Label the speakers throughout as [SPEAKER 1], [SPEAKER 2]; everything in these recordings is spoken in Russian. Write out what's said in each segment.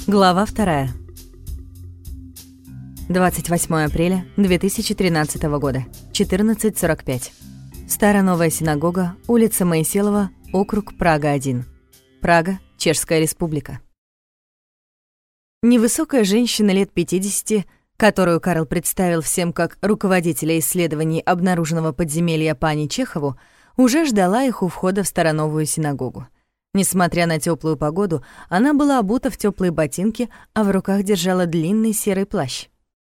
[SPEAKER 1] Глава 2. 28 апреля 2013 года, 14:45. Старая-Новая синагога, улица Моиселова, округ Прага-1. Прага, Чешская Республика. Невысокая женщина лет 50, которую Карл представил всем как руководителя исследований обнаруженного подземелья пани Чехову, уже ждала их у входа в Старо-Новую синагогу. Несмотря на теплую погоду, она была обута в теплые ботинки, а в руках держала длинный серый плащ.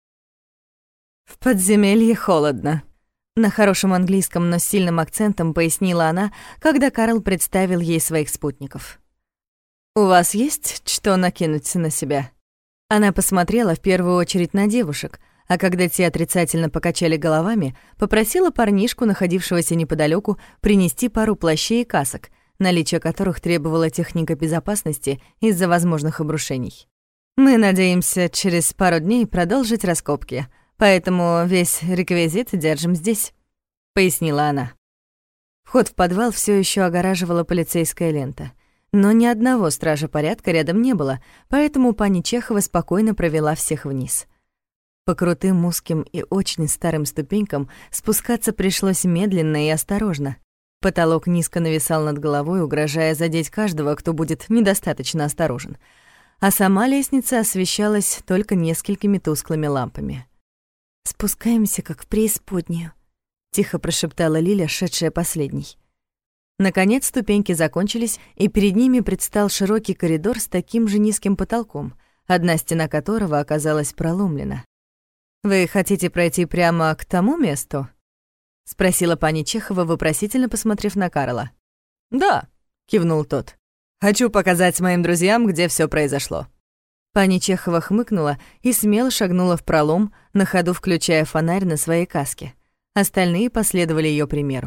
[SPEAKER 1] «В подземелье холодно», — на хорошем английском, но с сильным акцентом пояснила она, когда Карл представил ей своих спутников. «У вас есть что накинуть на себя?» Она посмотрела в первую очередь на девушек, а когда те отрицательно покачали головами, попросила парнишку, находившегося неподалёку, принести пару плащей и касок, наличие которых требовала техника безопасности из-за возможных обрушений. «Мы надеемся через пару дней продолжить раскопки, поэтому весь реквизит держим здесь», — пояснила она. Вход в подвал всё ещё огораживала полицейская лента, но ни одного стража порядка рядом не было, поэтому пани Чехова спокойно провела всех вниз. По крутым, узким и очень старым ступенькам спускаться пришлось медленно и осторожно. Потолок низко нависал над головой, угрожая задеть каждого, кто будет недостаточно осторожен. А сама лестница освещалась только несколькими тусклыми лампами. «Спускаемся, как в преисподнюю», — тихо прошептала Лиля, шедшая последней. Наконец ступеньки закончились, и перед ними предстал широкий коридор с таким же низким потолком, одна стена которого оказалась проломлена. «Вы хотите пройти прямо к тому месту?» — спросила пани Чехова, вопросительно посмотрев на Карла. «Да», — кивнул тот. «Хочу показать моим друзьям, где всё произошло». Пани Чехова хмыкнула и смело шагнула в пролом, на ходу включая фонарь на своей каске. Остальные последовали её примеру.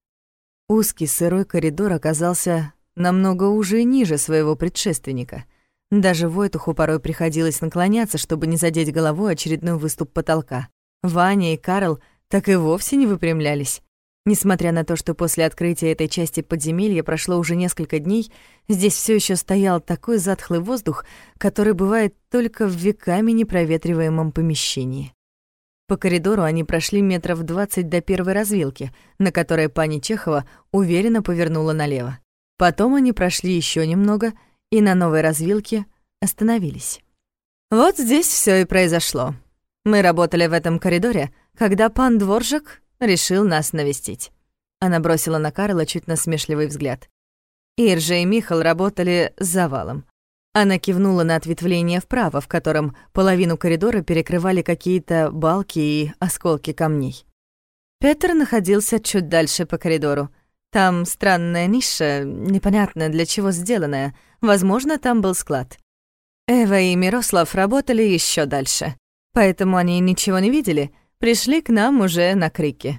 [SPEAKER 1] Узкий сырой коридор оказался намного уже и ниже своего предшественника. Даже Войтуху порой приходилось наклоняться, чтобы не задеть головой очередной выступ потолка. Ваня и Карл так и вовсе не выпрямлялись. Несмотря на то, что после открытия этой части подземелья прошло уже несколько дней, здесь всё ещё стоял такой затхлый воздух, который бывает только в веками непроветриваемом помещении. По коридору они прошли метров 20 до первой развилки, на которой пани Чехова уверенно повернула налево. Потом они прошли ещё немного и на новой развилке остановились. «Вот здесь всё и произошло. Мы работали в этом коридоре, когда пан Дворжак решил нас навестить». Она бросила на Карла чуть насмешливый взгляд. Иржа и Михал работали с завалом. Она кивнула на ответвление вправо, в котором половину коридора перекрывали какие-то балки и осколки камней. Петр находился чуть дальше по коридору. Там странная ниша, непонятно для чего сделанная. Возможно, там был склад. Эва и Мирослав работали ещё дальше, поэтому они ничего не видели, пришли к нам уже на крики.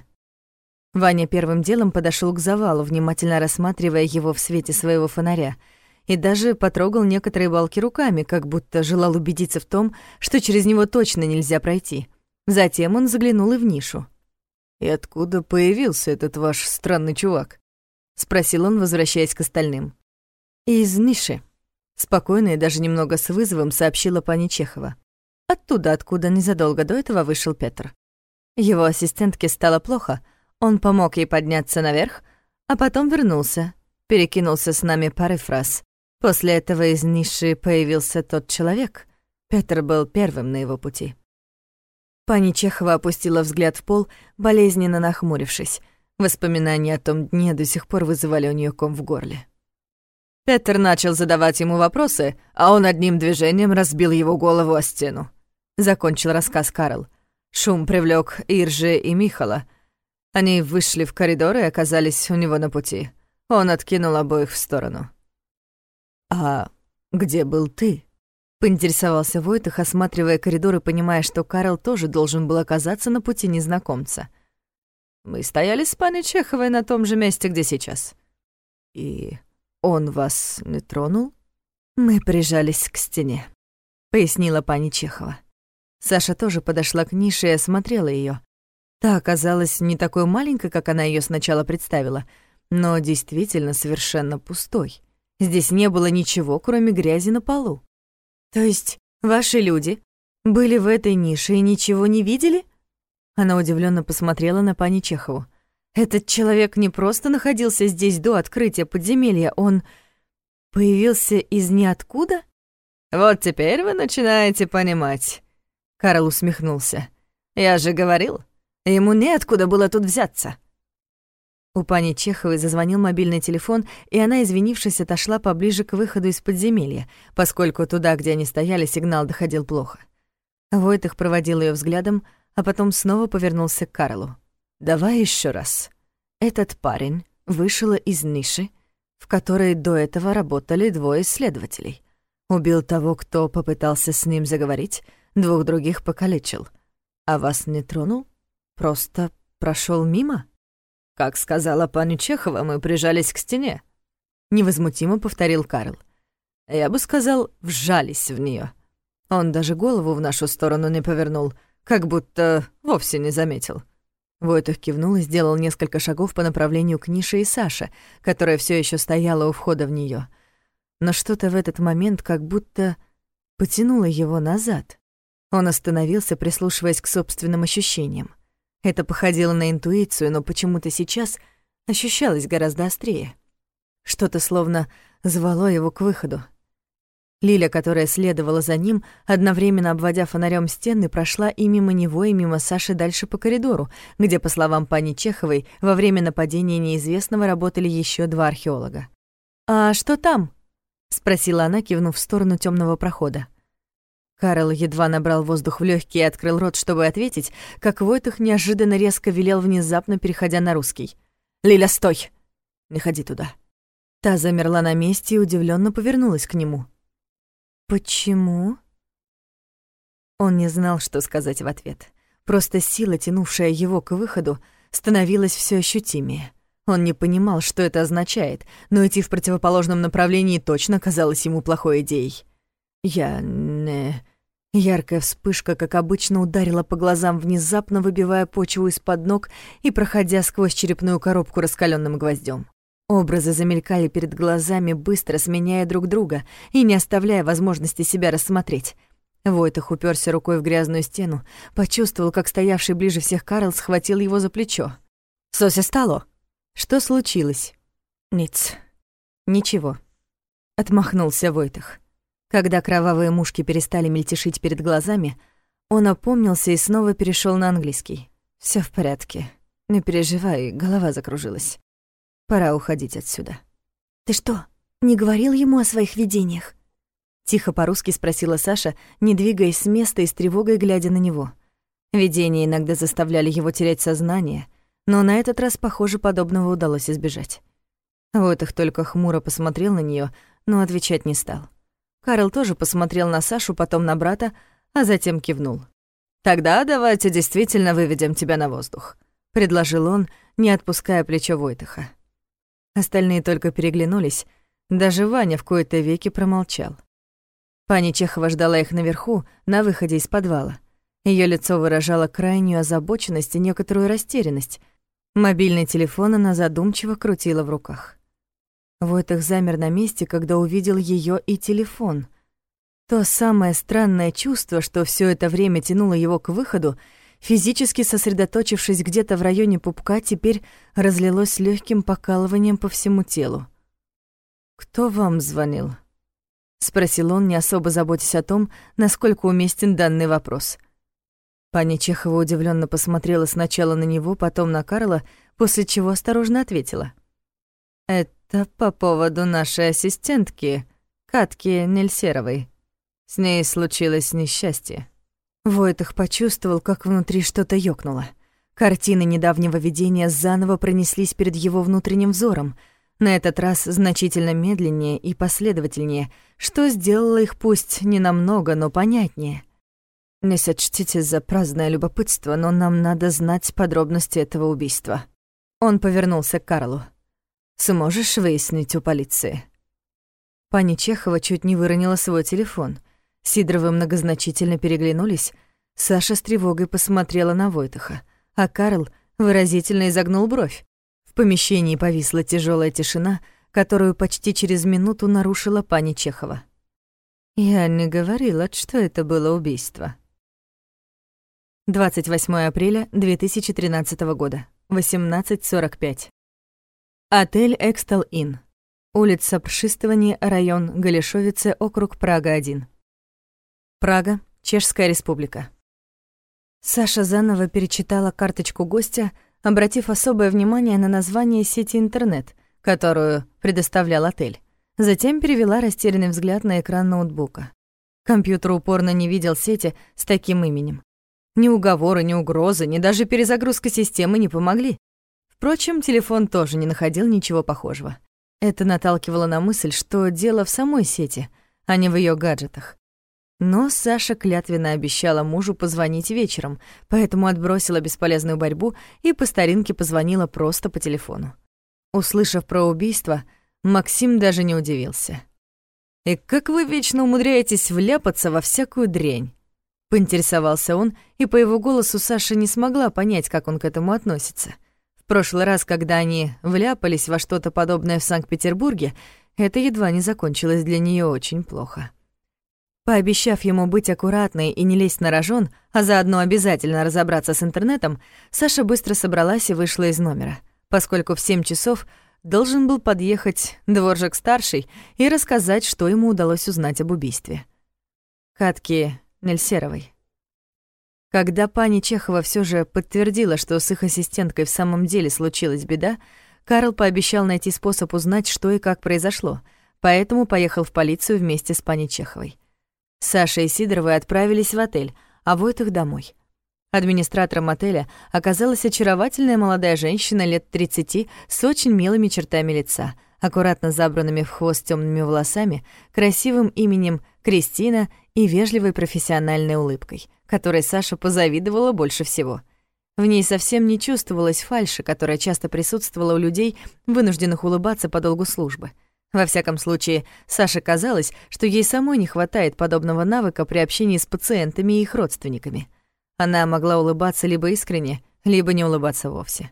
[SPEAKER 1] Ваня первым делом подошёл к завалу, внимательно рассматривая его в свете своего фонаря, и даже потрогал некоторые балки руками, как будто желал убедиться в том, что через него точно нельзя пройти. Затем он заглянул и в нишу. «И откуда появился этот ваш странный чувак?» — спросил он, возвращаясь к остальным. «Из ниши», — спокойно и даже немного с вызовом сообщила пани Чехова. «Оттуда, откуда незадолго до этого вышел Петр. Его ассистентке стало плохо, он помог ей подняться наверх, а потом вернулся, перекинулся с нами парой фраз. После этого из ниши появился тот человек. Петр был первым на его пути». Пани Чехова опустила взгляд в пол, болезненно нахмурившись. Воспоминания о том дне до сих пор вызывали у неё ком в горле. Петр начал задавать ему вопросы, а он одним движением разбил его голову о стену. Закончил рассказ Карл. Шум привлёк Иржи и Михала. Они вышли в коридор и оказались у него на пути. Он откинул обоих в сторону. «А где был ты?» — поинтересовался Войтых, осматривая коридор и понимая, что Карл тоже должен был оказаться на пути незнакомца. «Мы стояли с пани Чеховой на том же месте, где сейчас». «И он вас не тронул?» «Мы прижались к стене», — пояснила пани Чехова. Саша тоже подошла к нише и осмотрела её. Та оказалась не такой маленькой, как она её сначала представила, но действительно совершенно пустой. Здесь не было ничего, кроме грязи на полу. То есть ваши люди были в этой нише и ничего не видели? Она удивленно посмотрела на пани Чехову. Этот человек не просто находился здесь до открытия подземелья, он появился из ниоткуда? Вот теперь вы начинаете понимать. Карл усмехнулся. Я же говорил, ему неоткуда было тут взяться. У пани Чеховой зазвонил мобильный телефон, и она, извинившись, отошла поближе к выходу из подземелья, поскольку туда, где они стояли, сигнал доходил плохо. Войтых проводил её взглядом, а потом снова повернулся к Карлу. «Давай ещё раз. Этот парень вышел из ниши, в которой до этого работали двое следователей. Убил того, кто попытался с ним заговорить, 2 других покалечил. А вас не тронул? Просто прошёл мимо?» «Как сказала пани Чехова, мы прижались к стене», — невозмутимо повторил Карл. «Я бы сказал, вжались в неё. Он даже голову в нашу сторону не повернул, как будто вовсе не заметил». Войтых кивнул и сделал несколько шагов по направлению к нише и Саше, которая всё ещё стояла у входа в неё. Но что-то в этот момент как будто потянуло его назад. Он остановился, прислушиваясь к собственным ощущениям. Это походило на интуицию, но почему-то сейчас ощущалось гораздо острее. Что-то словно звало его к выходу. Лиля, которая следовала за ним, одновременно обводя фонарём стены, прошла и мимо него, и мимо Саши дальше по коридору, где, по словам пани Чеховой, во время нападения неизвестного работали ещё 2 археолога. «А что там?» — спросила она, кивнув в сторону тёмного прохода. Карл едва набрал воздух в лёгкие и открыл рот, чтобы ответить, как Войтых неожиданно резко велел, внезапно переходя на русский. «Лиля, стой! Не ходи туда!» Та замерла на месте и удивлённо повернулась к нему. «Почему?» Он не знал, что сказать в ответ. Просто сила, тянувшая его к выходу, становилась всё ощутимее. Он не понимал, что это означает, но идти в противоположном направлении точно казалось ему плохой идеей. Яркая вспышка, как обычно, ударила по глазам, внезапно выбивая почву из-под ног и проходя сквозь черепную коробку раскалённым гвоздём. Образы замелькали перед глазами, быстро сменяя друг друга и не оставляя возможности себя рассмотреть. Войтых упёрся рукой в грязную стену, почувствовал, как стоявший ближе всех Карл схватил его за плечо. «Сося стало?» «Что случилось?» «Ниц. Ничего», — отмахнулся Войтых. Когда кровавые мушки перестали мельтешить перед глазами, он опомнился и снова перешёл на английский. «Всё в порядке. Не переживай, голова закружилась. Пора уходить отсюда».
[SPEAKER 2] «Ты что, не говорил ему о своих видениях?»
[SPEAKER 1] Тихо по-русски спросила Саша, не двигаясь с места и с тревогой глядя на него. Видения иногда заставляли его терять сознание, но на этот раз, похоже, подобного удалось избежать. Войтых только хмуро посмотрел на неё, но отвечать не стал. Карл тоже посмотрел на Сашу, потом на брата, а затем кивнул. «Тогда давайте действительно выведем тебя на воздух», — предложил он, не отпуская плечо Войтыха. Остальные только переглянулись, даже Ваня в кои-то веки промолчал. Пани Чехова ждала их наверху, на выходе из подвала. Её лицо выражало крайнюю озабоченность и некоторую растерянность. Мобильный телефон она задумчиво крутила в руках. Войтых замер на месте, когда увидел её и телефон. То самое странное чувство, что всё это время тянуло его к выходу, физически сосредоточившись где-то в районе пупка, теперь разлилось лёгким покалыванием по всему телу. «Кто вам звонил?» — спросил он, не особо заботясь о том, насколько уместен данный вопрос. Пани Чехова удивлённо посмотрела сначала на него, потом на Карла, после чего осторожно ответила. «Это по поводу нашей ассистентки, Катки Нельсеровой. С ней случилось несчастье». Войтых почувствовал, как внутри что-то ёкнуло. Картины недавнего видения заново пронеслись перед его внутренним взором, на этот раз значительно медленнее и последовательнее, что сделало их пусть не намного, но понятнее. «Не сочтите за праздное любопытство, но нам надо знать подробности этого убийства». Он повернулся к Карлу. «Сможешь выяснить у полиции?» Пани Чехова чуть не выронила свой телефон. Сидоровы многозначительно переглянулись. Саша с тревогой посмотрела на Войтыха, а Карл выразительно изогнул бровь. В помещении повисла тяжёлая тишина, которую почти через минуту нарушила пани Чехова. Я не говорила, что это было убийство. 28 апреля 2013 года, 18:45. Отель «Экстел Инн». Улица Пшистовани, район Галишовице, округ Прага-1. Прага, Чешская Республика. Саша заново перечитала карточку гостя, обратив особое внимание на название сети интернет, которую предоставлял отель. Затем перевела растерянный взгляд на экран ноутбука. Компьютер упорно не видел сети с таким именем. Ни уговоры, ни угрозы, ни даже перезагрузка системы не помогли. Впрочем, телефон тоже не находил ничего похожего. Это наталкивало на мысль, что дело в самой сети, а не в её гаджетах. Но Саша клятвенно обещала мужу позвонить вечером, поэтому отбросила бесполезную борьбу и по старинке позвонила просто по телефону. Услышав про убийство, Максим даже не удивился. «И как вы вечно умудряетесь вляпаться во всякую дрянь?» — поинтересовался он, и по его голосу Саша не смогла понять, как он к этому относится. В прошлый раз, когда они вляпались во что-то подобное в Санкт-Петербурге, это едва не закончилось для неё очень плохо. Пообещав ему быть аккуратной и не лезть на рожон, а заодно обязательно разобраться с интернетом, Саша быстро собралась и вышла из номера, поскольку в 7 часов должен был подъехать Дворжак-старший и рассказать, что ему удалось узнать об убийстве. Катки Нельсеровой. Когда пани Чехова всё же подтвердила, что с их ассистенткой в самом деле случилась беда, Карл пообещал найти способ узнать, что и как произошло, поэтому поехал в полицию вместе с пани Чеховой. Саша и Сидоровы отправились в отель, а Войтых домой. Администратором отеля оказалась очаровательная молодая женщина лет 30 с очень милыми чертами лица, аккуратно забранными в хвост тёмными волосами, красивым именем Кристина и вежливой профессиональной улыбкой, которой Саша позавидовала больше всего. В ней совсем не чувствовалась фальши, которая часто присутствовала у людей, вынужденных улыбаться по долгу службы. Во всяком случае, Саше казалось, что ей самой не хватает подобного навыка при общении с пациентами и их родственниками. Она могла улыбаться либо искренне, либо не улыбаться вовсе.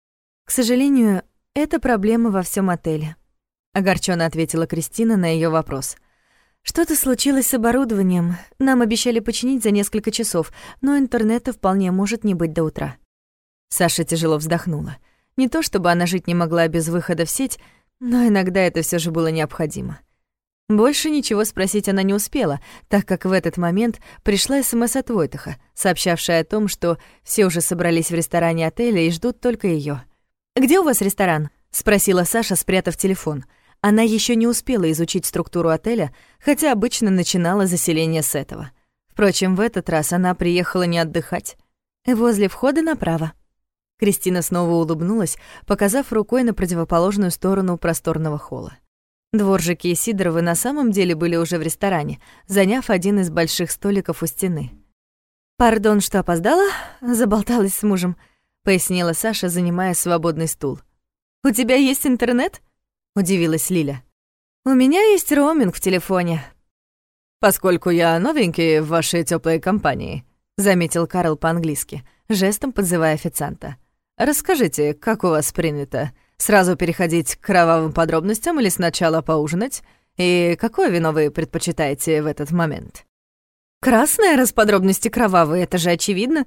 [SPEAKER 1] «К сожалению, это проблема во всем отеле», — огорчённо ответила Кристина на её вопрос. «Что-то случилось с оборудованием. Нам обещали починить за несколько часов, но интернета вполне может не быть до утра». Саша тяжело вздохнула. Не то чтобы она жить не могла без выхода в сеть, но иногда это всё же было необходимо. Больше ничего спросить она не успела, так как в этот момент пришла СМС от Войтыха, сообщавшая о том, что все уже собрались в ресторане отеля и ждут только её. «Где у вас ресторан?» — спросила Саша, спрятав телефон. Она ещё не успела изучить структуру отеля, хотя обычно начинала заселение с этого. Впрочем, в этот раз она приехала не отдыхать. «Возле входа направо». Кристина снова улыбнулась, показав рукой на противоположную сторону просторного холла. Дворжаки и Сидоровы на самом деле были уже в ресторане, заняв один из больших столиков у стены. «Пардон, что опоздала, заболталась с мужем», — пояснила Саша, занимая свободный стул. «У тебя есть интернет?» — удивилась Лиля. «У меня есть роуминг в телефоне». «Поскольку я новенький в вашей тёплой компании», — заметил Карл по-английски, жестом подзывая официанта. «Расскажите, как у вас принято? Сразу переходить к кровавым подробностям или сначала поужинать? И какое вино вы предпочитаете в этот момент?» «Красное, раз подробности кровавые, это же очевидно».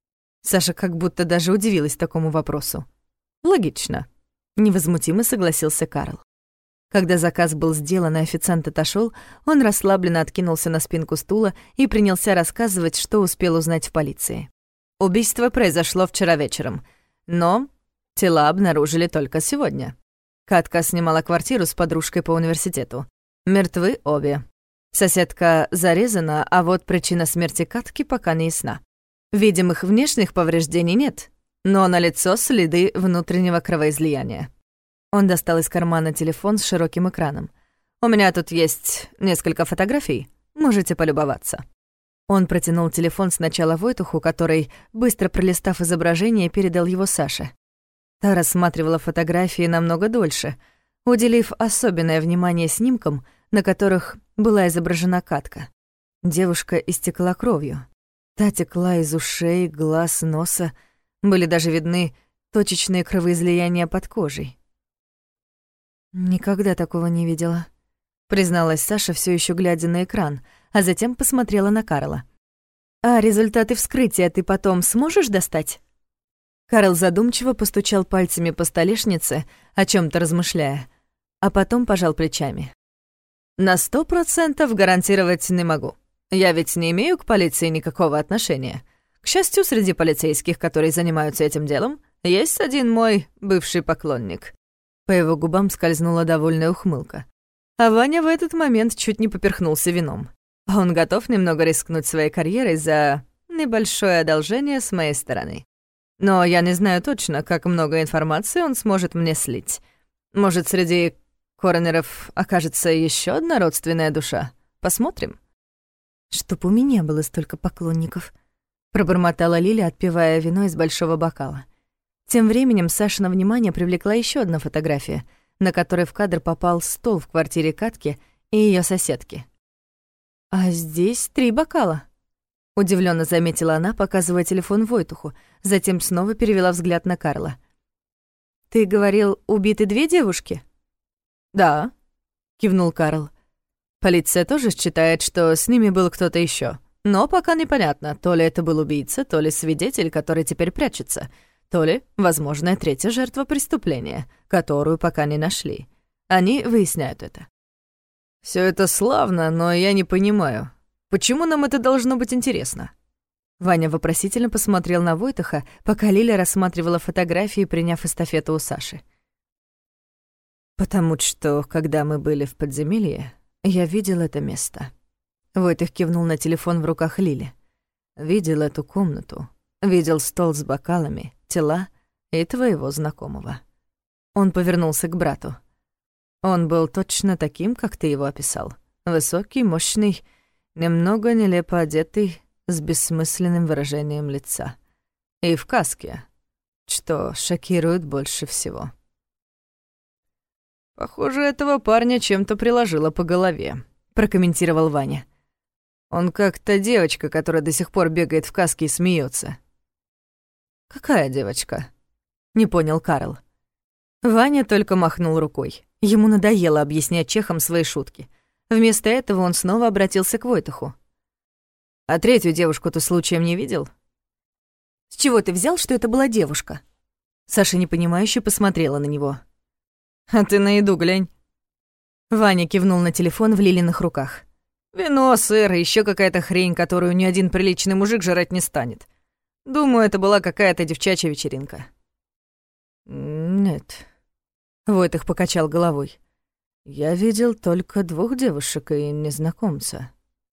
[SPEAKER 1] Саша как будто даже удивилась такому вопросу. «Логично», — невозмутимо согласился Карл. Когда заказ был сделан и официант отошёл, он расслабленно откинулся на спинку стула и принялся рассказывать, что успел узнать в полиции. Убийство произошло вчера вечером, но тела обнаружили только сегодня. Катка снимала квартиру с подружкой по университету. Мертвы обе. Соседка зарезана, а вот причина смерти Катки пока не ясна. Видимых внешних повреждений нет, но налицо следы внутреннего кровоизлияния. Он достал из кармана телефон с широким экраном. «У меня тут есть несколько фотографий, можете полюбоваться». Он протянул телефон сначала Войтуху, который, быстро пролистав изображение, передал его Саше. Та рассматривала фотографии намного дольше, уделив особенное внимание снимкам, на которых была изображена Катка. Девушка истекла кровью. Та текла из ушей, глаз, носа. Были даже видны точечные кровоизлияния под кожей. «Никогда такого не видела», — призналась Саша, все еще глядя на экран, а затем посмотрела на Карла. «А результаты вскрытия ты потом сможешь достать?» Карл задумчиво постучал пальцами по столешнице, о чем то размышляя, а потом пожал плечами. «На 100% гарантировать не могу. Я ведь не имею к полиции никакого отношения. К счастью, среди полицейских, которые занимаются этим делом, есть один мой бывший поклонник». По его губам скользнула довольная ухмылка. А Ваня в этот момент чуть не поперхнулся вином. Он готов немного рискнуть своей карьерой за небольшое одолжение с моей стороны. Но я не знаю точно, как много информации он сможет мне слить. Может, среди коронеров окажется еще одна родственная душа? Посмотрим.
[SPEAKER 2] «Чтоб у меня было столько поклонников», — пробормотала Лиля, отпивая вино из большого бокала. Тем временем Сашина внимание привлекла еще одна фотография, на которой в кадр попал стол в квартире Катки и ее соседки. «А здесь 3 бокала», — удивленно заметила она, показывая телефон Войтуху, затем снова перевела взгляд на Карла. «Ты говорил, убиты 2 девушки?»
[SPEAKER 1] «Да», — кивнул Карл. «Полиция тоже считает, что с ними был кто-то еще, но пока непонятно, то ли это был убийца, то ли свидетель, который теперь прячется, то ли, возможно, 3-я жертва преступления, которую пока не нашли. Они выясняют это». «Всё это славно, но я не понимаю, почему нам это должно быть интересно?» Ваня вопросительно посмотрел на Войтаха, пока Лиля рассматривала фотографии, приняв эстафету у Саши. «Потому что, когда мы были в подземелье, я видел это место». Войтах кивнул на телефон в руках Лили. «Видел эту комнату, видел стол с бокалами, тела и твоего знакомого». Он повернулся к брату. «Он был точно таким, как ты его описал. Высокий, мощный, немного нелепо одетый, с бессмысленным выражением лица. И в каске, что шокирует больше всего». «Похоже, этого парня чем-то приложило по голове», — прокомментировал Ваня. «Он как та девочка, которая до сих пор бегает в каске и смеется». «Какая девочка?» — не понял Карл. Ваня только махнул рукой. Ему надоело объяснять чехам свои шутки. Вместо этого он снова обратился к Войтаху. «А 3-ю девушку ты случаем не видел?»
[SPEAKER 2] «С чего ты взял, что это была девушка?»
[SPEAKER 1] Саша непонимающе посмотрела на него. «А ты на еду глянь». Ваня кивнул на телефон в Лилиных руках. «Вино, сыр и ещё какая-то хрень, которую ни один приличный мужик жрать не станет. Думаю, это была какая-то девчачья вечеринка». «Нет», — Войтах покачал головой. «Я видел только 2 девушек и незнакомца».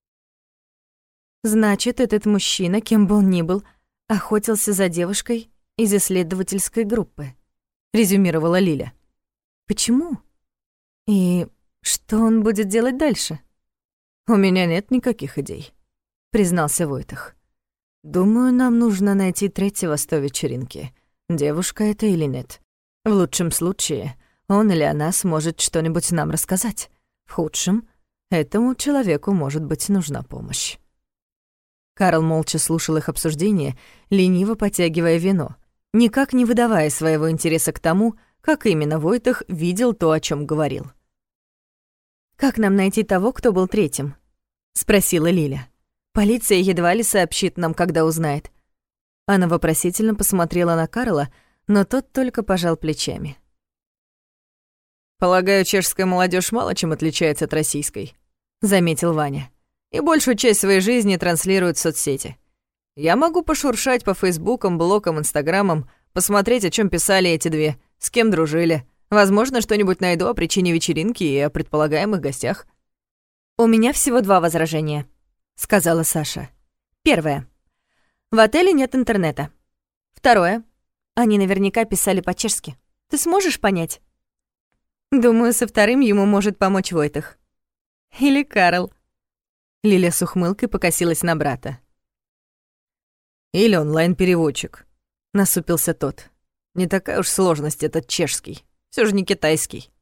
[SPEAKER 2] «Значит, этот мужчина, кем бы он ни был, охотился за девушкой из исследовательской группы», — резюмировала Лиля. «Почему? И что он будет делать дальше?»
[SPEAKER 1] «У меня нет никаких идей», — признался Войтах. «Думаю, нам нужно найти 3-го с той вечеринки. Девушка это или нет. В лучшем случае он или она сможет что-нибудь нам рассказать. В худшем этому человеку, может быть, нужна помощь». Карл молча слушал их обсуждение, лениво потягивая вино, никак не выдавая своего интереса к тому, как именно Войтах видел то, о чем говорил.
[SPEAKER 2] «Как нам найти того, кто был 3-м?» — спросила Лиля. «Полиция едва ли сообщит нам, когда узнает».
[SPEAKER 1] Она вопросительно посмотрела на Карла, но тот только пожал плечами. «Полагаю, чешская молодежь мало чем отличается от российской», — заметил Ваня. «И большую часть своей жизни транслируют в соцсети. Я могу пошуршать по фейсбукам, блогам, инстаграмам, посмотреть, о чем писали эти 2, с кем дружили. Возможно, что-нибудь найду о причине вечеринки и о предполагаемых гостях».
[SPEAKER 2] «У меня всего 2 возражения», — сказала Саша. «Первое. В отеле нет интернета. Второе. Они наверняка писали по-чешски. Ты сможешь понять?»
[SPEAKER 1] «Думаю, со вторым ему может помочь Войтах. Или Карл». Лиля с ухмылкой покосилась на брата. «Или онлайн-переводчик», — насупился тот. «Не такая уж сложность этот чешский. Всё же не китайский».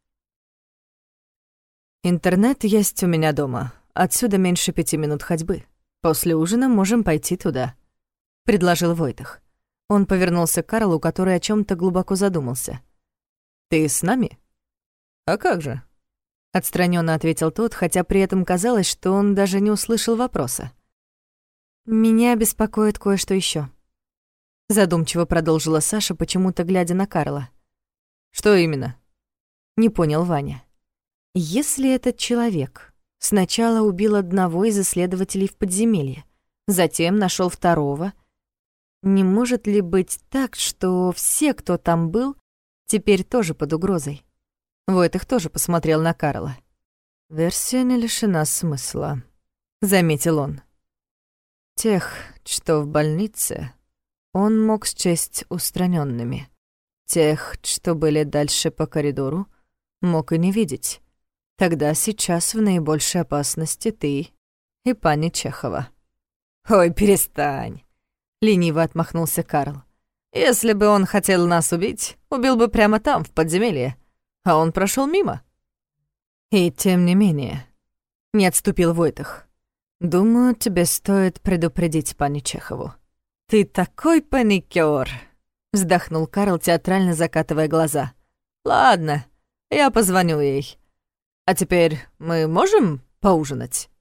[SPEAKER 1] «Интернет есть у меня дома. Отсюда меньше 5 минут ходьбы. После ужина можем пойти туда», — предложил Войтах. Он повернулся к Карлу, который о чём-то глубоко задумался. «Ты с нами?» «А как же?
[SPEAKER 2] отстранённо ответил тот, хотя при этом казалось, что он даже не услышал вопроса. «Меня беспокоит кое-что ещё», — задумчиво продолжила Саша, почему-то глядя на Карла.
[SPEAKER 1] «Что именно?»
[SPEAKER 2] — не понял Ваня. «Если этот человек сначала убил одного из исследователей в подземелье, затем нашёл второго, не может ли быть так, что все, кто там был, теперь тоже под угрозой?» Войтых тоже посмотрел на Карла. «Версия не лишена смысла», — заметил он. «Тех, что в больнице, он мог счесть устраненными. Тех, что были дальше по коридору, мог и не видеть. Тогда сейчас в наибольшей опасности ты и пани Чехова».
[SPEAKER 1] «Ой, перестань», — лениво отмахнулся Карл. «Если бы он хотел нас убить, убил бы прямо там, в подземелье. А он прошел мимо».
[SPEAKER 2] «И тем не менее», — не отступил Войтых, «думаю, тебе стоит предупредить пани Чехову».
[SPEAKER 1] «Ты такой паникёр»,
[SPEAKER 2] — вздохнул Карл, театрально закатывая глаза.
[SPEAKER 1] «Ладно, я позвоню ей. А теперь мы можем поужинать?»